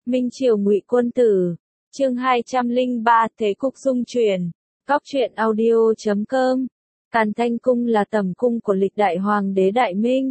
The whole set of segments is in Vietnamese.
Minh Triều Ngụy Quân Tử, chương 203, Thế cục dung chuyển. Góc truyện audio.com. Càn Thanh Cung là tẩm cung của lịch đại hoàng đế Đại Minh.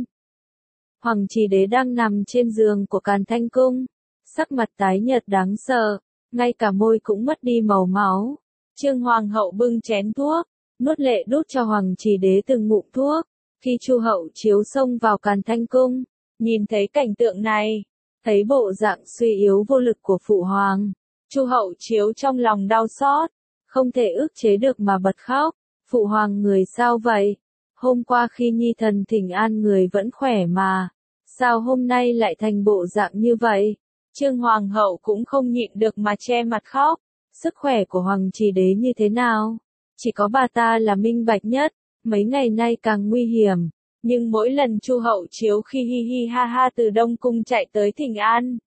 Hoàng Trì Đế đang nằm trên giường của Càn Thanh Cung, sắc mặt tái nhợt đáng sợ, ngay cả môi cũng mất đi màu máu. Trương Hoàng hậu bưng chén thuốc, nuốt lệ đút cho Hoàng Trì Đế từng ngụm thuốc. Khi Chu hậu chiếu xông vào Càn Thanh Cung, nhìn thấy cảnh tượng này, thấy bộ dạng suy yếu vô lực của phụ hoàng, Chu hậu chiếu trong lòng đau xót, không thể ức chế được mà bật khóc. Phụ hoàng người sao vậy? Hôm qua khi nhi thần thỉnh an người vẫn khỏe mà, sao hôm nay lại thành bộ dạng như vậy? Trương Hoàng hậu cũng không nhịn được mà che mặt khóc. Sức khỏe của Hoàng Trì Đế như thế nào? Chỉ có bà ta là minh bạch nhất, mấy ngày nay càng nguy hiểm. Nhưng mỗi lần Chu hậu chiếu khi hi hi ha ha từ Đông Cung chạy tới thỉnh an,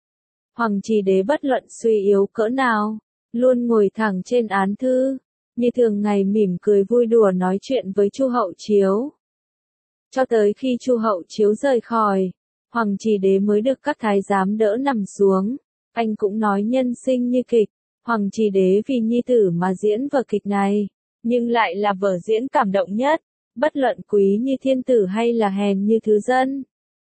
Hoàng Trì Đế bất luận suy yếu cỡ nào, luôn ngồi thẳng trên án thư, như thường ngày mỉm cười vui đùa nói chuyện với Chu hậu chiếu. Cho tới khi Chu hậu chiếu rời khỏi, Hoàng Trì Đế mới được các thái giám đỡ nằm xuống. Anh cũng nói nhân sinh như kịch, Hoàng Trì Đế vì nhi tử mà diễn vở kịch này, nhưng lại là vở diễn cảm động nhất, bất luận quý như thiên tử hay là hèn như thứ dân.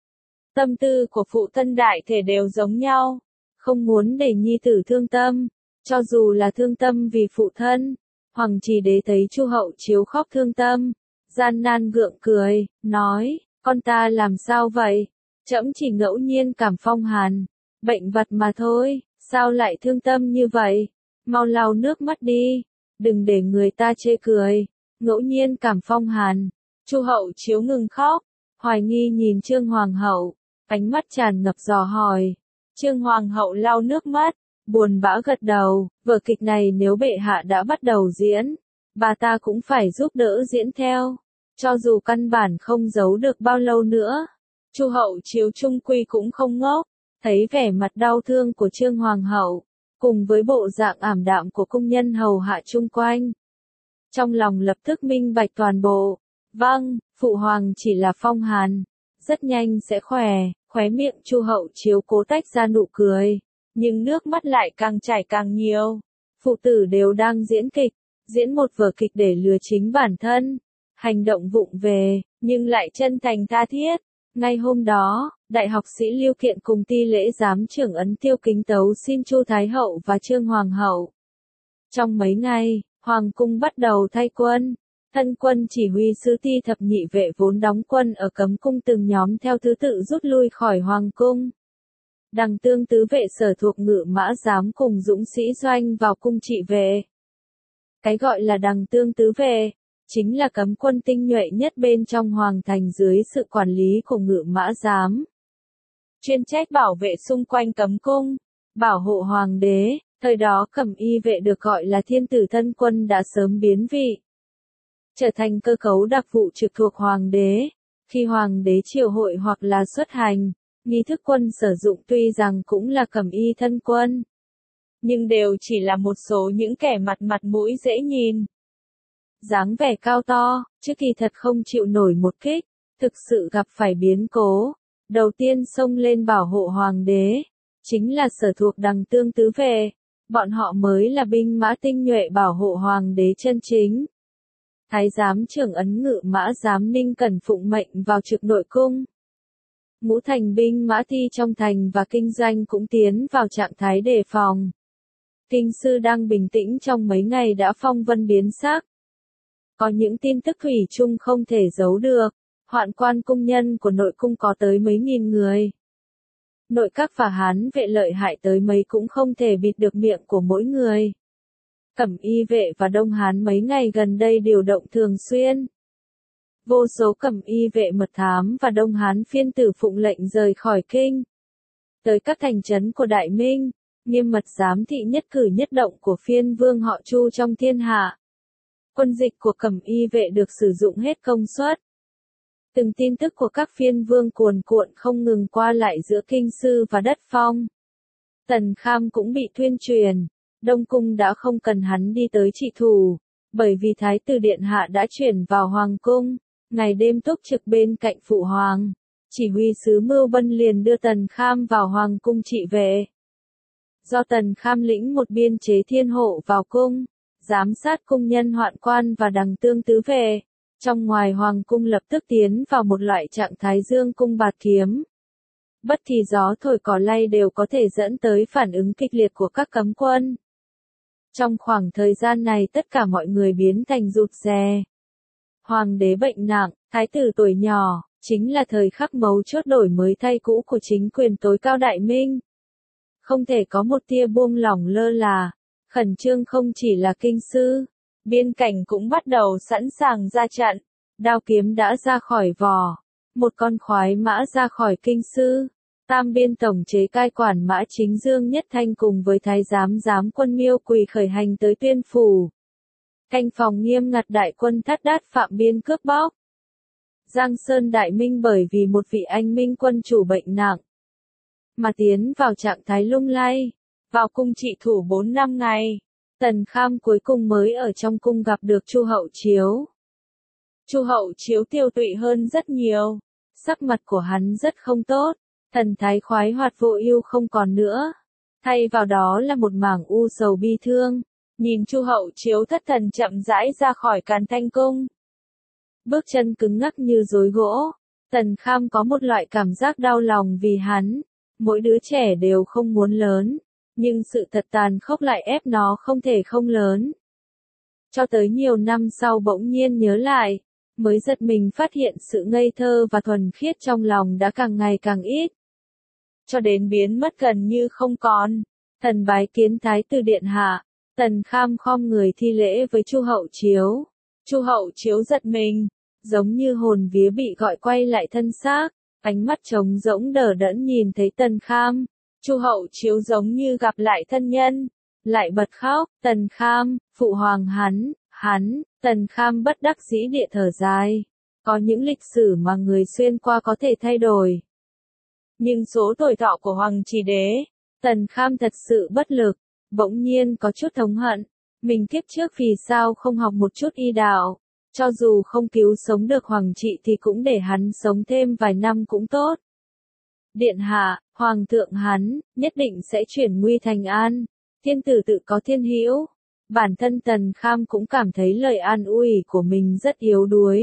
Tâm tư của phụ thân đại thể đều giống nhau, không muốn để nhi tử thương tâm, cho dù là thương tâm vì phụ thân. Hoàng Trì Đế thấy Chu hậu chiếu khóc thương tâm, gian nan gượng cười, nói, con ta làm sao vậy? Trẫm chỉ ngẫu nhiên cảm phong hàn, bệnh vặt mà thôi, sao lại thương tâm như vậy? Mau lau nước mắt đi, đừng để người ta chê cười. Ngẫu nhiên cảm phong hàn. Chu hậu chiếu ngừng khóc, hoài nghi nhìn Trương Hoàng hậu, ánh mắt tràn ngập dò hỏi. Trương Hoàng hậu lau nước mắt, buồn bã gật đầu, vở kịch này nếu bệ hạ đã bắt đầu diễn, bà ta cũng phải giúp đỡ diễn theo, cho dù căn bản không giấu được bao lâu nữa. Chu hậu chiếu trung quy cũng không ngốc, thấy vẻ mặt đau thương của Trương Hoàng hậu, cùng với bộ dạng ảm đạm của cung nhân hầu hạ chung quanh, trong lòng lập tức minh bạch toàn bộ. Vâng, phụ hoàng chỉ là phong hàn, rất nhanh sẽ khỏe. Khóe miệng Chu hậu chiếu cố tách ra nụ cười, nhưng nước mắt lại càng chảy càng nhiều. Phụ tử đều đang diễn kịch, diễn một vở kịch để lừa chính bản thân, hành động vụng về, nhưng lại chân thành tha thiết. Ngay hôm đó, đại học sĩ Lưu Kiện cùng ti lễ giám trưởng ấn Tiêu kính tấu xin Chu Thái hậu và Trương Hoàng hậu. Trong mấy ngày, Hoàng cung bắt đầu thay quân. Thân quân chỉ huy sứ ti thập nhị vệ vốn đóng quân ở cấm cung từng nhóm theo thứ tự rút lui khỏi Hoàng cung. Đằng Tương tứ vệ sở thuộc Ngự Mã Giám cùng dũng sĩ doanh vào cung trị vệ. Cái gọi là Đằng Tương tứ vệ, chính là cấm quân tinh nhuệ nhất bên trong Hoàng thành dưới sự quản lý của Ngự Mã Giám. Chuyên trách bảo vệ xung quanh cấm cung, bảo hộ Hoàng đế. Thời đó cẩm y vệ được gọi là thiên tử thân quân đã sớm biến vị, trở thành cơ cấu đặc vụ trực thuộc Hoàng đế. Khi Hoàng đế triều hội hoặc là xuất hành, nghi thức quân sử dụng tuy rằng cũng là cẩm y thân quân, nhưng đều chỉ là một số những kẻ mặt mũi dễ nhìn, dáng vẻ cao to, chứ kỳ thật không chịu nổi một kích. Thực sự gặp phải biến cố, đầu tiên xông lên bảo hộ Hoàng đế, chính là sở thuộc Đằng Tương tứ vệ. Bọn họ mới là binh mã tinh nhuệ bảo hộ Hoàng đế chân chính. Thái giám trưởng ấn Ngự Mã Giám Ninh Cẩn phụng mệnh vào trực nội cung. Ngũ thành binh mã thi trong thành và kinh doanh cũng tiến vào trạng thái đề phòng. Kinh sư đang bình tĩnh trong mấy ngày đã phong vân biến sắc. Có những tin tức thủy chung không thể giấu được, hoạn quan cung nhân của nội cung có tới mấy nghìn người. Nội các và hán vệ lợi hại tới mấy cũng không thể bịt được miệng của mỗi người. Cẩm y vệ và Đông Hán mấy ngày gần đây điều động thường xuyên. Vô số cẩm y vệ mật thám và Đông Hán phiên tử phụng lệnh rời khỏi kinh, tới các thành trấn của Đại Minh, nghiêm mật giám thị nhất cử nhất động của phiên vương họ Chu trong thiên hạ. Quân dịch của cẩm y vệ được sử dụng hết công suất. Từng tin tức của các phiên vương cuồn cuộn không ngừng qua lại giữa kinh sư và đất phong. Tần Kham cũng bị tuyên truyền, Đông Cung đã không cần hắn đi tới trị thủ, bởi vì Thái tử Điện Hạ đã chuyển vào Hoàng cung, ngày đêm túc trực bên cạnh phụ hoàng. Chỉ huy sứ Mưu Bân liền đưa Tần Kham vào Hoàng cung trị vệ. do Tần Kham lĩnh một biên chế thiên hộ vào cung, giám sát cung nhân hoạn quan và đằng tương tứ về. Trong ngoài hoàng cung lập tức tiến vào một loại trạng thái dương cung bạt kiếm. Bất thì gió thổi cỏ lay đều có thể dẫn tới phản ứng kịch liệt của các cấm quân. Trong khoảng thời gian này tất cả mọi người biến thành rụt rè. Hoàng đế bệnh nặng, thái tử tuổi nhỏ, chính là thời khắc mấu chốt đổi mới thay cũ của chính quyền tối cao Đại Minh. Không thể có một tia buông lỏng lơ là, khẩn trương không chỉ là kinh sư, biên cảnh cũng bắt đầu sẵn sàng ra trận, đao kiếm đã ra khỏi vỏ, một con khoái mã ra khỏi kinh sư. Tam biên tổng chế cai quản mã chính Dương Nhất Thanh cùng với thái giám quân Miêu Quỳ khởi hành tới Tuyên phủ. Canh phòng nghiêm ngặt đại quân thắt đát phạm biên cướp bóc. Giang Sơn Đại Minh bởi vì một vị anh minh quân chủ bệnh nặng, mà tiến vào trạng thái lung lay, vào cung trị thủ 4 năm ngày. Tần Kham cuối cùng mới ở trong cung gặp được Chu Hậu Chiếu. Chu Hậu Chiếu tiêu tụy hơn rất nhiều, sắc mặt của hắn rất không tốt. Thần thái khoái hoạt vô ưu không còn nữa, thay vào đó là một mảng u sầu bi thương. Nhìn Chu Hậu Chiếu thất thần chậm rãi ra khỏi Càn Thanh cung, bước chân cứng ngắc như rối gỗ. Tần Kham có một loại cảm giác đau lòng vì hắn. Mỗi đứa trẻ đều không muốn lớn, nhưng sự thật tàn khốc lại ép nó không thể không lớn. Cho tới nhiều năm sau bỗng nhiên nhớ lại, mới giật mình phát hiện sự ngây thơ và thuần khiết trong lòng đã càng ngày càng ít. Cho đến biến mất gần như không còn. Thần bái kiến thái tử điện hạ. Tần Kham khom người thi lễ với Chu Hậu Chiếu. Chu Hậu Chiếu giật mình, giống như hồn vía bị gọi quay lại thân xác, ánh mắt trống rỗng đờ đẫn nhìn thấy Tần Kham. Chu Hậu Chiếu giống như gặp lại thân nhân, lại bật khóc. Tần Kham, phụ hoàng hắn. Tần Kham bất đắc dĩ địa thở dài. Có những lịch sử mà người xuyên qua có thể thay đổi, nhưng số tuổi thọ của Hoàng Chỉ Đế, Tần Kham thật sự bất lực, bỗng nhiên có chút thống hận. Mình kiếp trước vì sao không học một chút y đạo, cho dù không cứu sống được Hoàng trị thì cũng để hắn sống thêm vài năm cũng tốt. Điện hạ, Hoàng thượng hắn, nhất định sẽ chuyển nguy thành an, thiên tử tự có thiên hữu. Bản thân Tần Kham cũng cảm thấy lời an ủi của mình rất yếu đuối.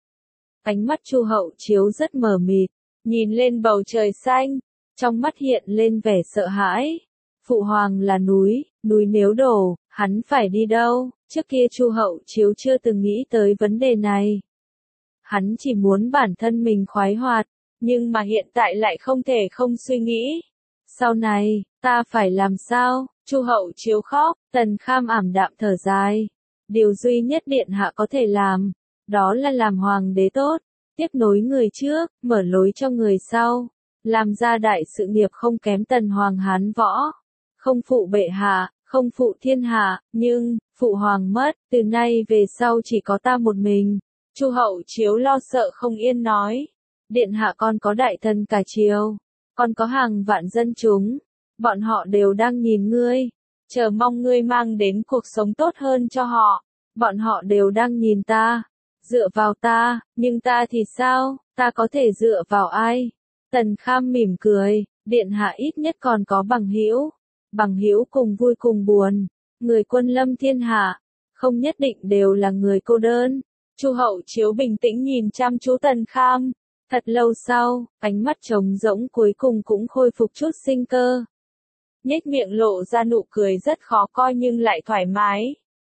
Ánh mắt Chu Hậu Chiếu rất mờ mịt, nhìn lên bầu trời xanh, trong mắt hiện lên vẻ sợ hãi. Phụ hoàng là núi nếu đổ, hắn phải đi đâu? Trước kia Chu Hậu Chiếu chưa từng nghĩ tới vấn đề này. Hắn chỉ muốn bản thân mình khoái hoạt, nhưng mà hiện tại lại không thể không suy nghĩ. Sau này, ta phải làm sao? Chu Hậu Chiếu khóc. Tần Kham ảm đạm thở dài. Điều duy nhất điện hạ có thể làm, đó là làm hoàng đế tốt, tiếp nối người trước, mở lối cho người sau, làm ra đại sự nghiệp không kém Tần Hoàng Hán Võ. Không phụ bệ hạ, không phụ thiên hạ, nhưng, phụ hoàng mất, từ nay về sau chỉ có ta một mình. Chu Hậu Chiếu lo sợ không yên nói. Điện hạ con có đại thần cả triều, con có hàng vạn dân chúng, bọn họ đều đang nhìn ngươi, chờ mong ngươi mang đến cuộc sống tốt hơn cho họ. Bọn họ đều đang nhìn ta, dựa vào ta, nhưng ta thì sao, ta có thể dựa vào ai? Tần Kham mỉm cười, điện hạ ít nhất còn có bằng hữu cùng vui cùng buồn, người quân lâm thiên hạ, không nhất định đều là người cô đơn. Chu Hậu Chiếu bình tĩnh nhìn chăm chú Tần Kham, thật lâu sau, ánh mắt trống rỗng cuối cùng cũng khôi phục chút sinh cơ. Nhếch miệng lộ ra nụ cười rất khó coi nhưng lại thoải mái.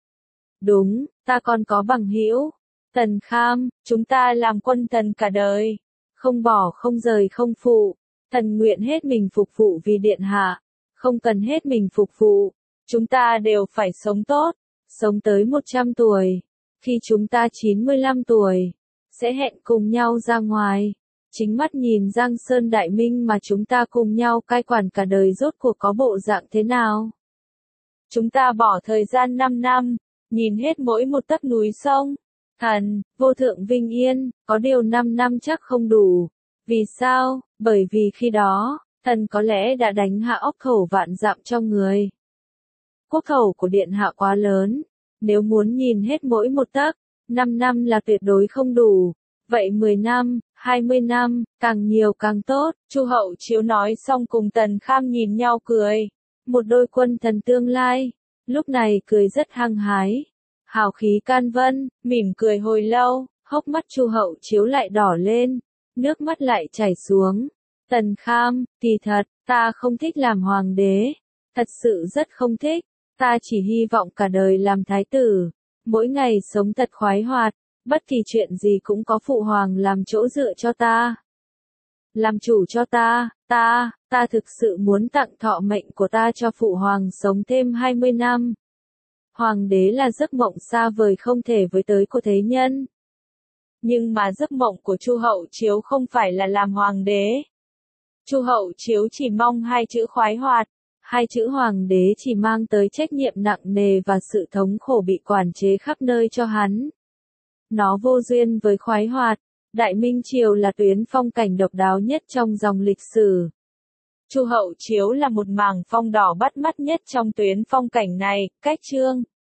Đúng, ta còn có bằng hữu. Tần Kham, chúng ta làm quân thần cả đời, không bỏ không rời không phụ, thần nguyện hết mình phục vụ vì điện hạ, không cần hết mình phục vụ, chúng ta đều phải sống tốt, sống tới 100 tuổi, khi chúng ta 95 tuổi, sẽ hẹn cùng nhau ra ngoài, chính mắt nhìn Giang Sơn Đại Minh mà chúng ta cùng nhau cai quản cả đời rốt cuộc có bộ dạng thế nào. Chúng ta bỏ thời gian 5 năm, nhìn hết mỗi một tấc núi sông, thần, vô thượng vinh yên, có điều 5 năm chắc không đủ. Vì sao? Bởi vì khi đó, thần có lẽ đã đánh hạ ốc khẩu vạn dặm cho người. Quốc khẩu của điện hạ quá lớn, nếu muốn nhìn hết mỗi một tấc, 5 năm là tuyệt đối không đủ. Vậy 10 năm, 20 năm, càng nhiều càng tốt. Chu Hậu Chiếu nói xong cùng Tần Kham nhìn nhau cười. một đôi quân thần tương lai, lúc này cười rất hăng hái, hào khí can vân, mỉm cười hồi lâu, hốc mắt Chu Hậu Chiếu lại đỏ lên, nước mắt lại chảy xuống. Tần Kham, kỳ thật, ta không thích làm hoàng đế, thật sự rất không thích, ta chỉ hy vọng cả đời làm thái tử, mỗi ngày sống thật khoái hoạt, bất kỳ chuyện gì cũng có phụ hoàng làm chỗ dựa cho ta. Làm chủ cho ta, ta thực sự muốn tặng thọ mệnh của ta cho phụ hoàng sống thêm 20 năm. Hoàng đế là giấc mộng xa vời không thể với tới của thế nhân. Nhưng mà giấc mộng của Chu Hậu Chiếu không phải là làm hoàng đế. Chu Hậu Chiếu chỉ mong hai chữ khoái hoạt, hai chữ hoàng đế chỉ mang tới trách nhiệm nặng nề và sự thống khổ bị quản chế khắp nơi cho hắn. Nó vô duyên với khoái hoạt, Đại Minh Triều là tuyến phong cảnh độc đáo nhất trong dòng lịch sử. Chu Hậu Chiếu là một mảng phong đỏ bắt mắt nhất trong tuyến phong cảnh này, cách chương.